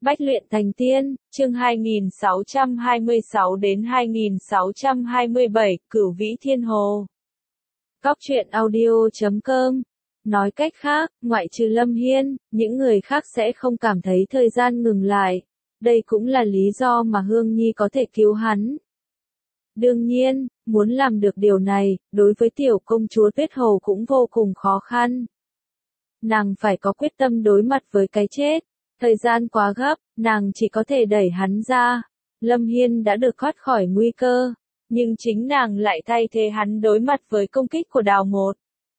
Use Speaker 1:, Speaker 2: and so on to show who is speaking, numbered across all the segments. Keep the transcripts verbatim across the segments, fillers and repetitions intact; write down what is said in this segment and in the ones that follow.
Speaker 1: Bách luyện thành tiên, chương hai nghìn sáu trăm hai mươi sáu đến hai nghìn sáu trăm hai mươi bảy, Cửu Vĩ Thiên Hồ. Góc truyện audio chấm com. Nói cách khác, ngoại trừ Lâm Hiên, những người khác sẽ không cảm thấy thời gian ngừng lại. Đây cũng là lý do mà Hương Nhi có thể cứu hắn. Đương nhiên, muốn làm được điều này, đối với tiểu công chúa Tuyết Hồ cũng vô cùng khó khăn. Nàng phải có quyết tâm đối mặt với cái chết. Thời gian quá gấp, nàng chỉ có thể đẩy hắn ra. Lâm Hiên đã được thoát khỏi nguy cơ, nhưng chính nàng lại thay thế hắn đối mặt với công kích của Đào Một.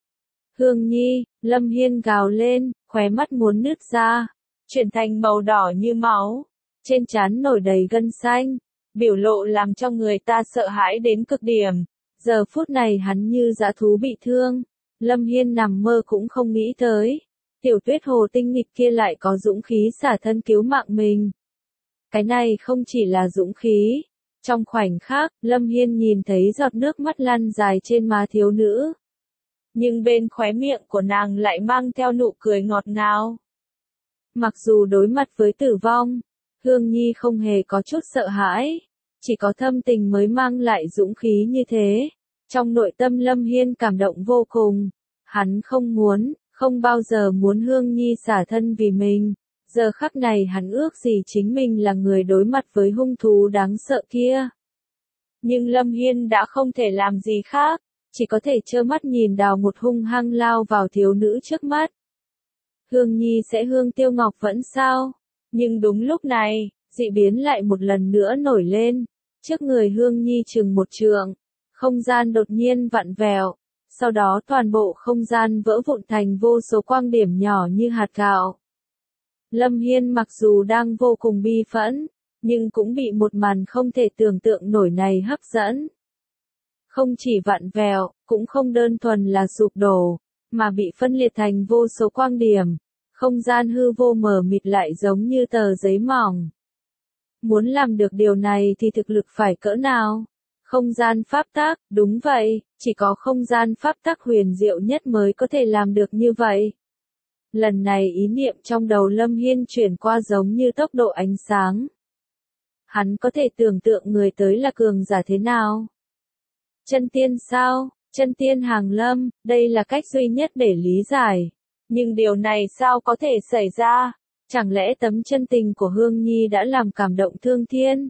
Speaker 1: Hương Nhi, Lâm Hiên gào lên, khóe mắt muốn nứt ra, chuyển thành màu đỏ như máu, trên trán nổi đầy gân xanh, biểu lộ làm cho người ta sợ hãi đến cực điểm. Giờ phút này hắn như dã thú bị thương, Lâm Hiên nằm mơ cũng không nghĩ tới. Tiểu Tuyết Hồ tinh nghịch kia lại có dũng khí xả thân cứu mạng mình. Cái này không chỉ là dũng khí. Trong khoảnh khắc, Lâm Hiên nhìn thấy giọt nước mắt lăn dài trên má thiếu nữ. Nhưng bên khóe miệng của nàng lại mang theo nụ cười ngọt ngào. Mặc dù đối mặt với tử vong, Hương Nhi không hề có chút sợ hãi. Chỉ có thâm tình mới mang lại dũng khí như thế. Trong nội tâm Lâm Hiên cảm động vô cùng. Hắn không muốn. Không bao giờ muốn Hương Nhi xả thân vì mình. Giờ khắc này hắn ước gì chính mình là người đối mặt với hung thú đáng sợ kia. Nhưng Lâm Hiên đã không thể làm gì khác, chỉ có thể trơ mắt nhìn Đào Một hung hăng lao vào thiếu nữ trước mắt. Hương Nhi sẽ hương tiêu ngọc vẫn sao? Nhưng đúng lúc này, dị biến lại một lần nữa nổi lên. Trước người Hương Nhi chừng một trượng, không gian đột nhiên vặn vẹo. Sau đó toàn bộ không gian vỡ vụn thành vô số quang điểm nhỏ như hạt gạo. Lâm Hiên mặc dù đang vô cùng bi phẫn, nhưng cũng bị một màn không thể tưởng tượng nổi này hấp dẫn. Không chỉ vặn vẹo, cũng không đơn thuần là sụp đổ, mà bị phân liệt thành vô số quang điểm. Không gian hư vô mờ mịt lại giống như tờ giấy mỏng. Muốn làm được điều này thì thực lực phải cỡ nào? Không gian pháp tắc, đúng vậy, chỉ có không gian pháp tắc huyền diệu nhất mới có thể làm được như vậy. Lần này ý niệm trong đầu Lâm Hiên chuyển qua giống như tốc độ ánh sáng. Hắn có thể tưởng tượng người tới là cường giả thế nào? Chân tiên sao? Chân tiên hàng lâm, đây là cách duy nhất để lý giải. Nhưng điều này sao có thể xảy ra? Chẳng lẽ tấm chân tình của Hương Nhi đã làm cảm động thương thiên?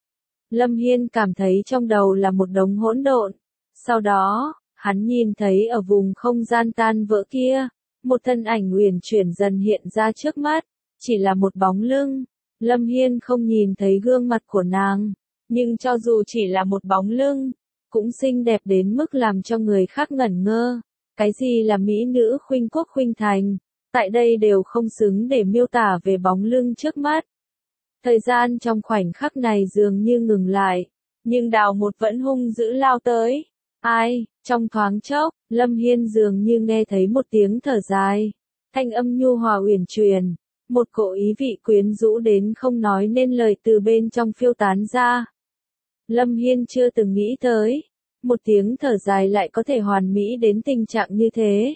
Speaker 1: Lâm Hiên cảm thấy trong đầu là một đống hỗn độn. Sau đó, hắn nhìn thấy ở vùng không gian tan vỡ kia, một thân ảnh uyển chuyển dần hiện ra trước mắt, chỉ là một bóng lưng. Lâm Hiên không nhìn thấy gương mặt của nàng, nhưng cho dù chỉ là một bóng lưng, cũng xinh đẹp đến mức làm cho người khác ngẩn ngơ. Cái gì là mỹ nữ khuynh quốc khuynh thành, tại đây đều không xứng để miêu tả về bóng lưng trước mắt. Thời gian trong khoảnh khắc này dường như ngừng lại, nhưng Đào Một vẫn hung dữ lao tới. Ai, trong thoáng chốc, Lâm Hiên dường như nghe thấy một tiếng thở dài. Thanh âm nhu hòa uyển chuyển, một cỗ ý vị quyến rũ đến không nói nên lời từ bên trong phiêu tán ra. Lâm Hiên chưa từng nghĩ tới, một tiếng thở dài lại có thể hoàn mỹ đến tình trạng như thế.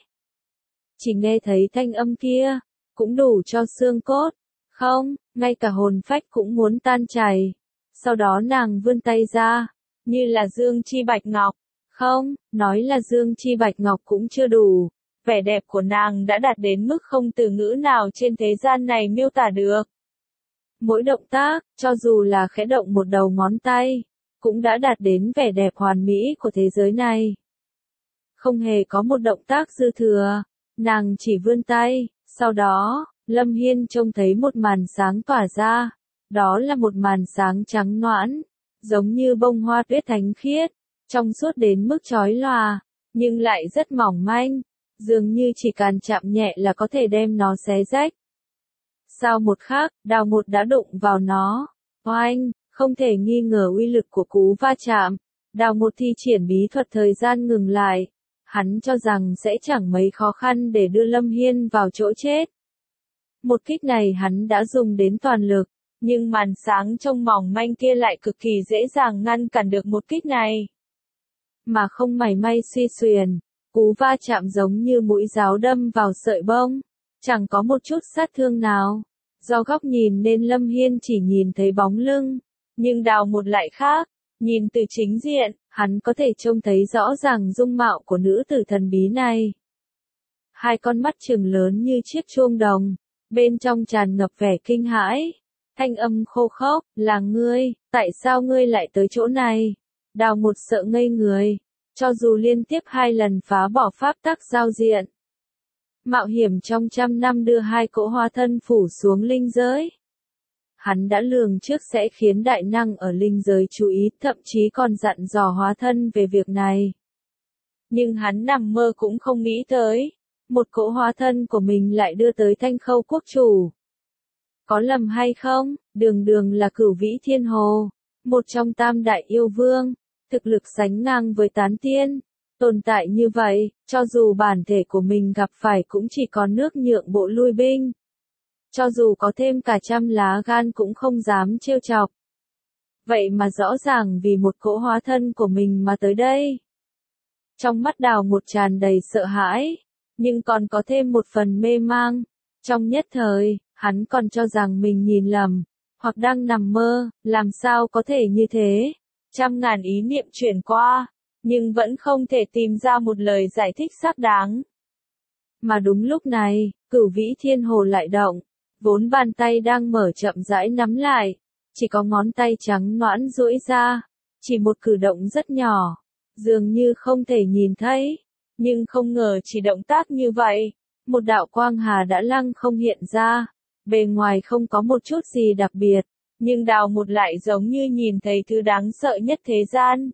Speaker 1: Chỉ nghe thấy thanh âm kia, cũng đủ cho xương cốt. Không, ngay cả hồn phách cũng muốn tan chảy. Sau đó nàng vươn tay ra, như là dương chi bạch ngọc. Không, nói là dương chi bạch ngọc cũng chưa đủ. Vẻ đẹp của nàng đã đạt đến mức không từ ngữ nào trên thế gian này miêu tả được. Mỗi động tác, cho dù là khẽ động một đầu ngón tay, cũng đã đạt đến vẻ đẹp hoàn mỹ của thế giới này. Không hề có một động tác dư thừa, nàng chỉ vươn tay, sau đó, Lâm Hiên trông thấy một màn sáng tỏa ra, đó là một màn sáng trắng noãn, giống như bông hoa tuyết thánh khiết, trong suốt đến mức chói lòa, nhưng lại rất mỏng manh, dường như chỉ cần chạm nhẹ là có thể đem nó xé rách. Sau một khắc, Đào Một đã đụng vào nó, oanh, không thể nghi ngờ uy lực của cú va chạm, Đào Một thi triển bí thuật thời gian ngừng lại, hắn cho rằng sẽ chẳng mấy khó khăn để đưa Lâm Hiên vào chỗ chết. Một kích này hắn đã dùng đến toàn lực, nhưng màn sáng trông mỏng manh kia lại cực kỳ dễ dàng ngăn cản được một kích này. Mà không mảy may suy xuyển, cú va chạm giống như mũi giáo đâm vào sợi bông, chẳng có một chút sát thương nào. Do góc nhìn nên Lâm Hiên chỉ nhìn thấy bóng lưng, nhưng Đào Một lại khác, nhìn từ chính diện, hắn có thể trông thấy rõ ràng dung mạo của nữ tử thần bí này. Hai con mắt trừng lớn như chiếc chuông đồng, bên trong tràn ngập vẻ kinh hãi. Thanh âm khô khốc, là ngươi, tại sao ngươi lại tới chỗ này? Đào Một sợ ngây người, cho dù liên tiếp hai lần phá bỏ pháp tắc giao diện. Mạo hiểm trong trăm năm đưa hai cỗ hóa thân phủ xuống linh giới. Hắn đã lường trước sẽ khiến đại năng ở linh giới chú ý, thậm chí còn dặn dò hóa thân về việc này. Nhưng hắn nằm mơ cũng không nghĩ tới, một cỗ hóa thân của mình lại đưa tới Thanh Khâu quốc chủ. Có lầm hay không, đường đường là Cửu Vĩ Thiên Hồ, một trong tam đại yêu vương, thực lực sánh ngang với Tán Tiên. Tồn tại như vậy, cho dù bản thể của mình gặp phải cũng chỉ có nước nhượng bộ lui binh. Cho dù có thêm cả trăm lá gan cũng không dám trêu chọc. Vậy mà rõ ràng vì một cỗ hóa thân của mình mà tới đây. Trong mắt Đào Một tràn đầy sợ hãi, nhưng còn có thêm một phần mê mang. Trong nhất thời, hắn còn cho rằng mình nhìn lầm, hoặc đang nằm mơ, làm sao có thể như thế. Trăm ngàn ý niệm chuyển qua, nhưng vẫn không thể tìm ra một lời giải thích xác đáng. Mà đúng lúc này, Cửu Vĩ Thiên Hồ lại động, vốn bàn tay đang mở chậm rãi nắm lại, chỉ có ngón tay trắng nõn duỗi ra, chỉ một cử động rất nhỏ, dường như không thể nhìn thấy, nhưng không ngờ chỉ động tác như vậy, một đạo quang hà đã lăng không hiện ra, bề ngoài không có một chút gì đặc biệt, nhưng Đào Một lại giống như nhìn thấy thứ đáng sợ nhất thế gian.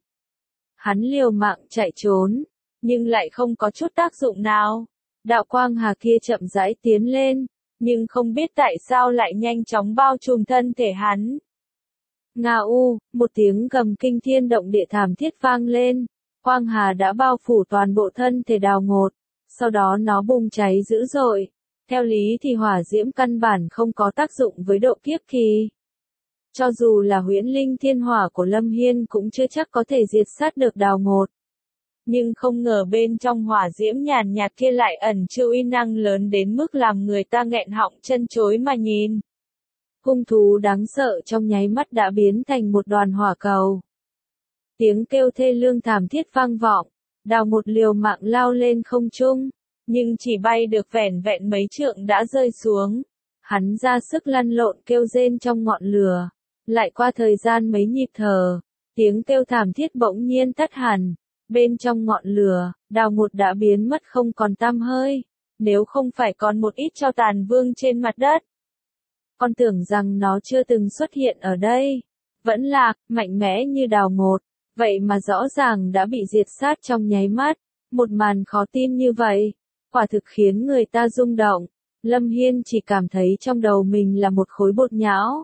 Speaker 1: Hắn liều mạng chạy trốn, nhưng lại không có chút tác dụng nào. Đạo quang hà kia chậm rãi tiến lên, nhưng không biết tại sao lại nhanh chóng bao trùm thân thể hắn. Nga u, một tiếng gầm kinh thiên động địa thảm thiết vang lên, quang hà đã bao phủ toàn bộ thân thể Đào Một, sau đó nó bùng cháy dữ dội. Theo lý thì hỏa diễm căn bản không có tác dụng với độ kiếp kỳ. Cho dù là huyễn linh thiên hỏa của Lâm Hiên cũng chưa chắc có thể diệt sát được Đào Một. Nhưng không ngờ bên trong hỏa diễm nhàn nhạt kia lại ẩn chứa uy năng lớn đến mức làm người ta nghẹn họng chân chối mà nhìn. Hung thú đáng sợ trong nháy mắt đã biến thành một đoàn hỏa cầu. Tiếng kêu thê lương thảm thiết vang vọng, Đào Một liều mạng lao lên không trung, nhưng chỉ bay được vẻn vẹn mấy trượng đã rơi xuống. Hắn ra sức lăn lộn kêu rên trong ngọn lửa. Lại qua thời gian mấy nhịp thở, tiếng kêu thảm thiết bỗng nhiên tắt hẳn. Bên trong ngọn lửa, Đào Một đã biến mất không còn tăm hơi, nếu không phải còn một ít tro tàn vương trên mặt đất. Con tưởng rằng nó chưa từng xuất hiện ở đây, vẫn lạc, mạnh mẽ như Đào Một, vậy mà rõ ràng đã bị diệt sát trong nháy mắt. Một màn khó tin như vậy, quả thực khiến người ta rung động. Lâm Hiên chỉ cảm thấy trong đầu mình là một khối bột nhão.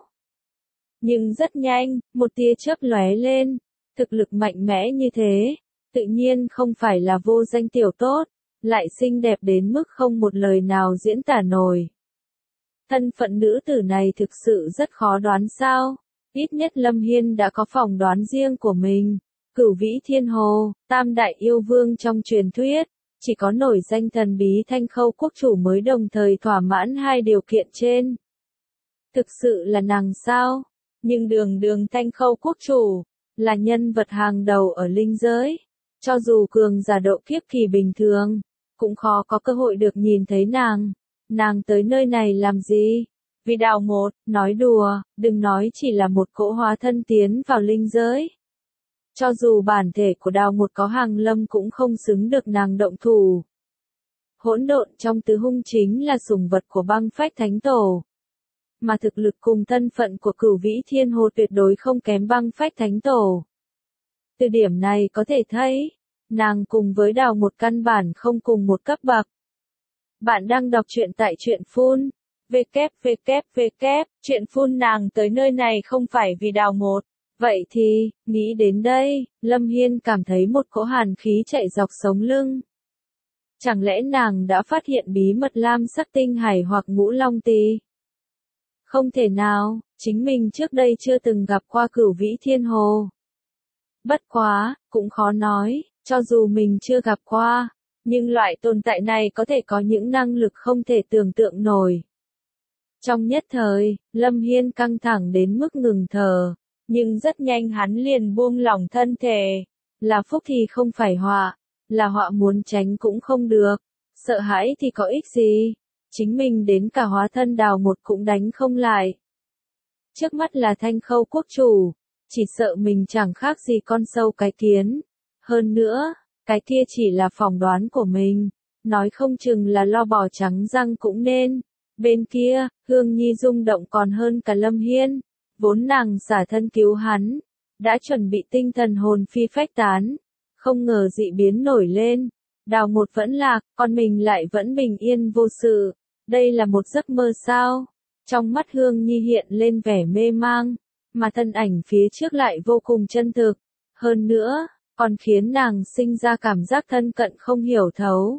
Speaker 1: Nhưng rất nhanh, một tia chớp lóe lên, thực lực mạnh mẽ như thế, tự nhiên không phải là vô danh tiểu tốt, lại xinh đẹp đến mức không một lời nào diễn tả nổi. Thân phận nữ tử này thực sự rất khó đoán sao, ít nhất Lâm Hiên đã có phỏng đoán riêng của mình. Cửu Vĩ Thiên Hồ, tam đại yêu vương trong truyền thuyết, chỉ có nổi danh thần bí Thanh Khâu quốc chủ mới đồng thời thỏa mãn hai điều kiện trên. Thực sự là nàng sao? Nhưng đường đường Thanh Khâu quốc chủ, là nhân vật hàng đầu ở linh giới. Cho dù cường giả độ kiếp kỳ bình thường, cũng khó có cơ hội được nhìn thấy nàng. Nàng tới nơi này làm gì? Vì Đào Một, nói đùa, đừng nói chỉ là một cỗ hóa thân tiến vào linh giới. Cho dù bản thể của Đào Một có hàng lâm cũng không xứng được nàng động thủ. Hỗn độn trong tứ hung chính là sủng vật của băng phách thánh tổ. Mà thực lực cùng thân phận của Cửu Vĩ Thiên Hồ tuyệt đối không kém băng phách thánh tổ. Từ điểm này có thể thấy, nàng cùng với Đào Một căn bản không cùng một cấp bậc. Bạn đang đọc truyện tại truyện phun. www, truyện phun nàng tới nơi này không phải vì Đào Một. Vậy thì, nghĩ đến đây, Lâm Hiên cảm thấy một cỗ hàn khí chạy dọc sống lưng. Chẳng lẽ nàng đã phát hiện bí mật lam sắc tinh hải hoặc ngũ long tỳ? Không thể nào, chính mình trước đây chưa từng gặp qua Cửu Vĩ Thiên Hồ. Bất quá, cũng khó nói, cho dù mình chưa gặp qua, nhưng loại tồn tại này có thể có những năng lực không thể tưởng tượng nổi. Trong nhất thời, Lâm Hiên căng thẳng đến mức ngừng thở, nhưng rất nhanh hắn liền buông lỏng thân thể. Là phúc thì không phải họa, là họa muốn tránh cũng không được, sợ hãi thì có ích gì, chính mình đến cả hóa thân đào một cũng đánh không lại. Trước mắt là Thanh Khâu quốc chủ, chỉ sợ mình chẳng khác gì con sâu cái kiến. Hơn nữa, cái kia chỉ là phỏng đoán của mình, nói không chừng là lo bò trắng răng cũng nên. Bên kia, Hương Nhi rung động còn hơn cả Lâm Hiên, vốn nàng xả thân cứu hắn, đã chuẩn bị tinh thần hồn phi phách tán, không ngờ dị biến nổi lên, đào một vẫn lạc, còn mình lại vẫn bình yên vô sự, đây là một giấc mơ sao? Trong mắt Hương Nhi hiện lên vẻ mê mang, mà thân ảnh phía trước lại vô cùng chân thực, hơn nữa, còn khiến nàng sinh ra cảm giác thân cận không hiểu thấu.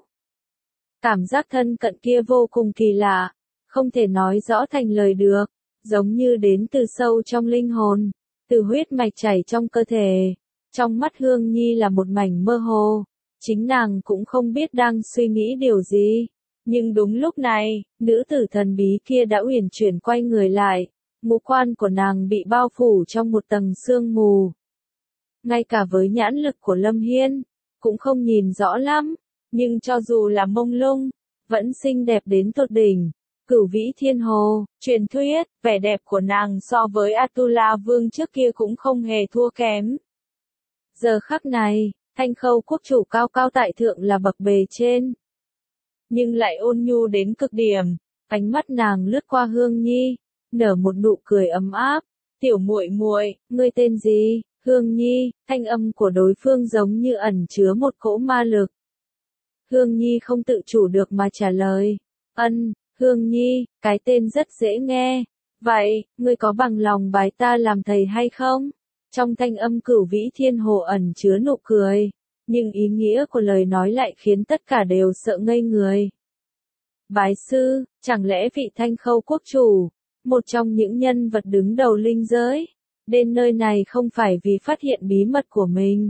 Speaker 1: Cảm giác thân cận kia vô cùng kỳ lạ, không thể nói rõ thành lời được, giống như đến từ sâu trong linh hồn, từ huyết mạch chảy trong cơ thể. Trong mắt Hương Nhi là một mảnh mơ hồ, chính nàng cũng không biết đang suy nghĩ điều gì. Nhưng đúng lúc này, nữ tử thần bí kia đã uyển chuyển quay người lại, ngũ quan của nàng bị bao phủ trong một tầng sương mù. Ngay cả với nhãn lực của Lâm Hiên, cũng không nhìn rõ lắm, nhưng cho dù là mông lung, vẫn xinh đẹp đến tột đỉnh. Cửu Vĩ Thiên Hồ, truyền thuyết, vẻ đẹp của nàng so với Atula Vương trước kia cũng không hề thua kém. Giờ khắc này, Thanh Khâu quốc chủ cao cao tại thượng là bậc bề trên, nhưng lại ôn nhu đến cực điểm, ánh mắt nàng lướt qua Hương Nhi, nở một nụ cười ấm áp. Tiểu muội muội, ngươi tên gì? Hương Nhi, thanh âm của đối phương giống như ẩn chứa một cỗ ma lực. Hương Nhi không tự chủ được mà trả lời, ân, Hương Nhi, cái tên rất dễ nghe. Vậy, ngươi có bằng lòng bái ta làm thầy hay không? Trong thanh âm Cửu Vĩ Thiên Hồ ẩn chứa nụ cười, nhưng ý nghĩa của lời nói lại khiến tất cả đều sợ ngây người. Bái sư, chẳng lẽ vị Thanh Khâu quốc chủ, một trong những nhân vật đứng đầu linh giới, đến nơi này không phải vì phát hiện bí mật của mình,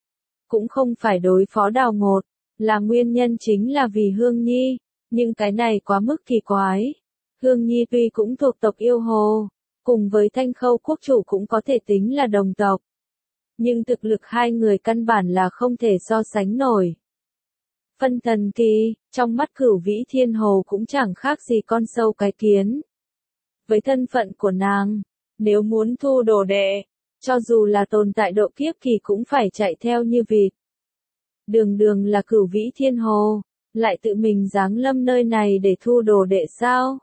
Speaker 1: cũng không phải đối phó Đào Ngột, là nguyên nhân chính là vì Hương Nhi, nhưng cái này quá mức kỳ quái. Hương Nhi tuy cũng thuộc tộc Yêu Hồ, cùng với Thanh Khâu quốc chủ cũng có thể tính là đồng tộc, nhưng thực lực hai người căn bản là không thể so sánh nổi. Phân thần kỳ, trong mắt Cửu Vĩ Thiên Hồ cũng chẳng khác gì con sâu cái kiến. Với thân phận của nàng, nếu muốn thu đồ đệ, cho dù là tồn tại độ kiếp kỳ cũng phải chạy theo như vịt. Đường đường là Cửu Vĩ Thiên Hồ, lại tự mình giáng lâm nơi này để thu đồ đệ sao?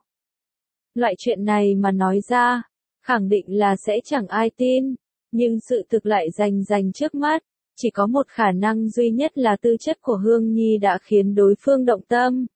Speaker 1: Loại chuyện này mà nói ra, khẳng định là sẽ chẳng ai tin, nhưng sự thực lại rành rành trước mắt, chỉ có một khả năng duy nhất là tư chất của Hương Nhi đã khiến đối phương động tâm.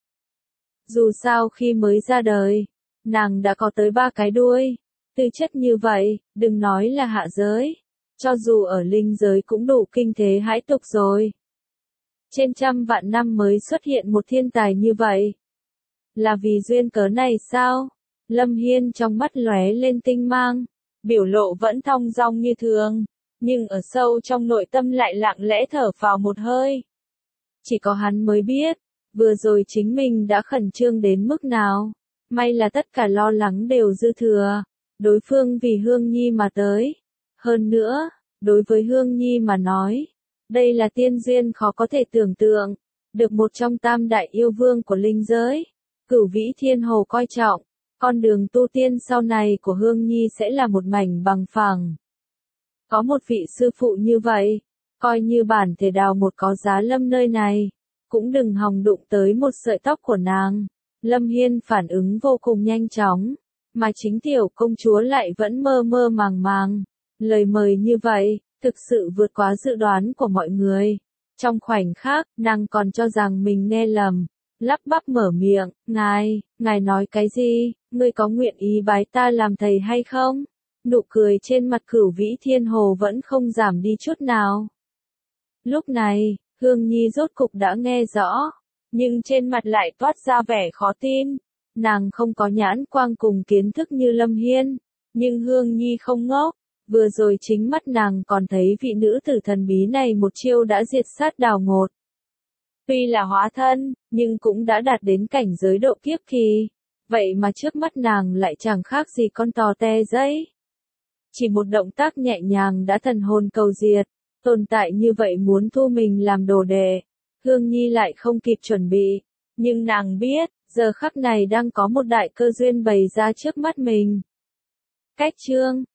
Speaker 1: Dù sao khi mới ra đời, nàng đã có tới ba cái đuôi, tư chất như vậy, đừng nói là hạ giới, cho dù ở linh giới cũng đủ kinh thế hãi tục rồi. Trên trăm vạn năm mới xuất hiện một thiên tài như vậy. Là vì duyên cớ này sao? Lâm Hiên trong mắt lóe lên tinh mang, biểu lộ vẫn thong dong như thường, nhưng ở sâu trong nội tâm lại lặng lẽ thở phào một hơi. Chỉ có hắn mới biết, vừa rồi chính mình đã khẩn trương đến mức nào, may là tất cả lo lắng đều dư thừa, đối phương vì Hương Nhi mà tới. Hơn nữa, đối với Hương Nhi mà nói, đây là tiên duyên khó có thể tưởng tượng, được một trong tam đại yêu vương của linh giới, Cửu Vĩ Thiên Hồ coi trọng, con đường tu tiên sau này của Hương Nhi sẽ là một mảnh bằng phẳng. Có một vị sư phụ như vậy, coi như bản thể Đào một có giá lâm nơi này, cũng đừng hòng đụng tới một sợi tóc của nàng. Lâm Hiên phản ứng vô cùng nhanh chóng, mà chính tiểu công chúa lại vẫn mơ mơ màng màng. Lời mời như vậy, thực sự vượt quá dự đoán của mọi người. Trong khoảnh khắc, nàng còn cho rằng mình nghe lầm, lắp bắp mở miệng, ngài, ngài nói cái gì, ngươi có nguyện ý bái ta làm thầy hay không? Nụ cười trên mặt Cửu Vĩ Thiên Hồ vẫn không giảm đi chút nào. Lúc này, Hương Nhi rốt cục đã nghe rõ, nhưng trên mặt lại toát ra vẻ khó tin. Nàng không có nhãn quang cùng kiến thức như Lâm Hiên, nhưng Hương Nhi không ngốc, vừa rồi chính mắt nàng còn thấy vị nữ tử thần bí này một chiêu đã diệt sát Đào Ngột. Tuy là hóa thân, nhưng cũng đã đạt đến cảnh giới độ kiếp kỳ. Vậy mà trước mắt nàng lại chẳng khác gì con tò te giấy. Chỉ một động tác nhẹ nhàng đã thần hồn cầu diệt, tồn tại như vậy muốn thu mình làm đồ đệ. Hương Nhi lại không kịp chuẩn bị, nhưng nàng biết, giờ khắc này đang có một đại cơ duyên bày ra trước mắt mình. Cách chương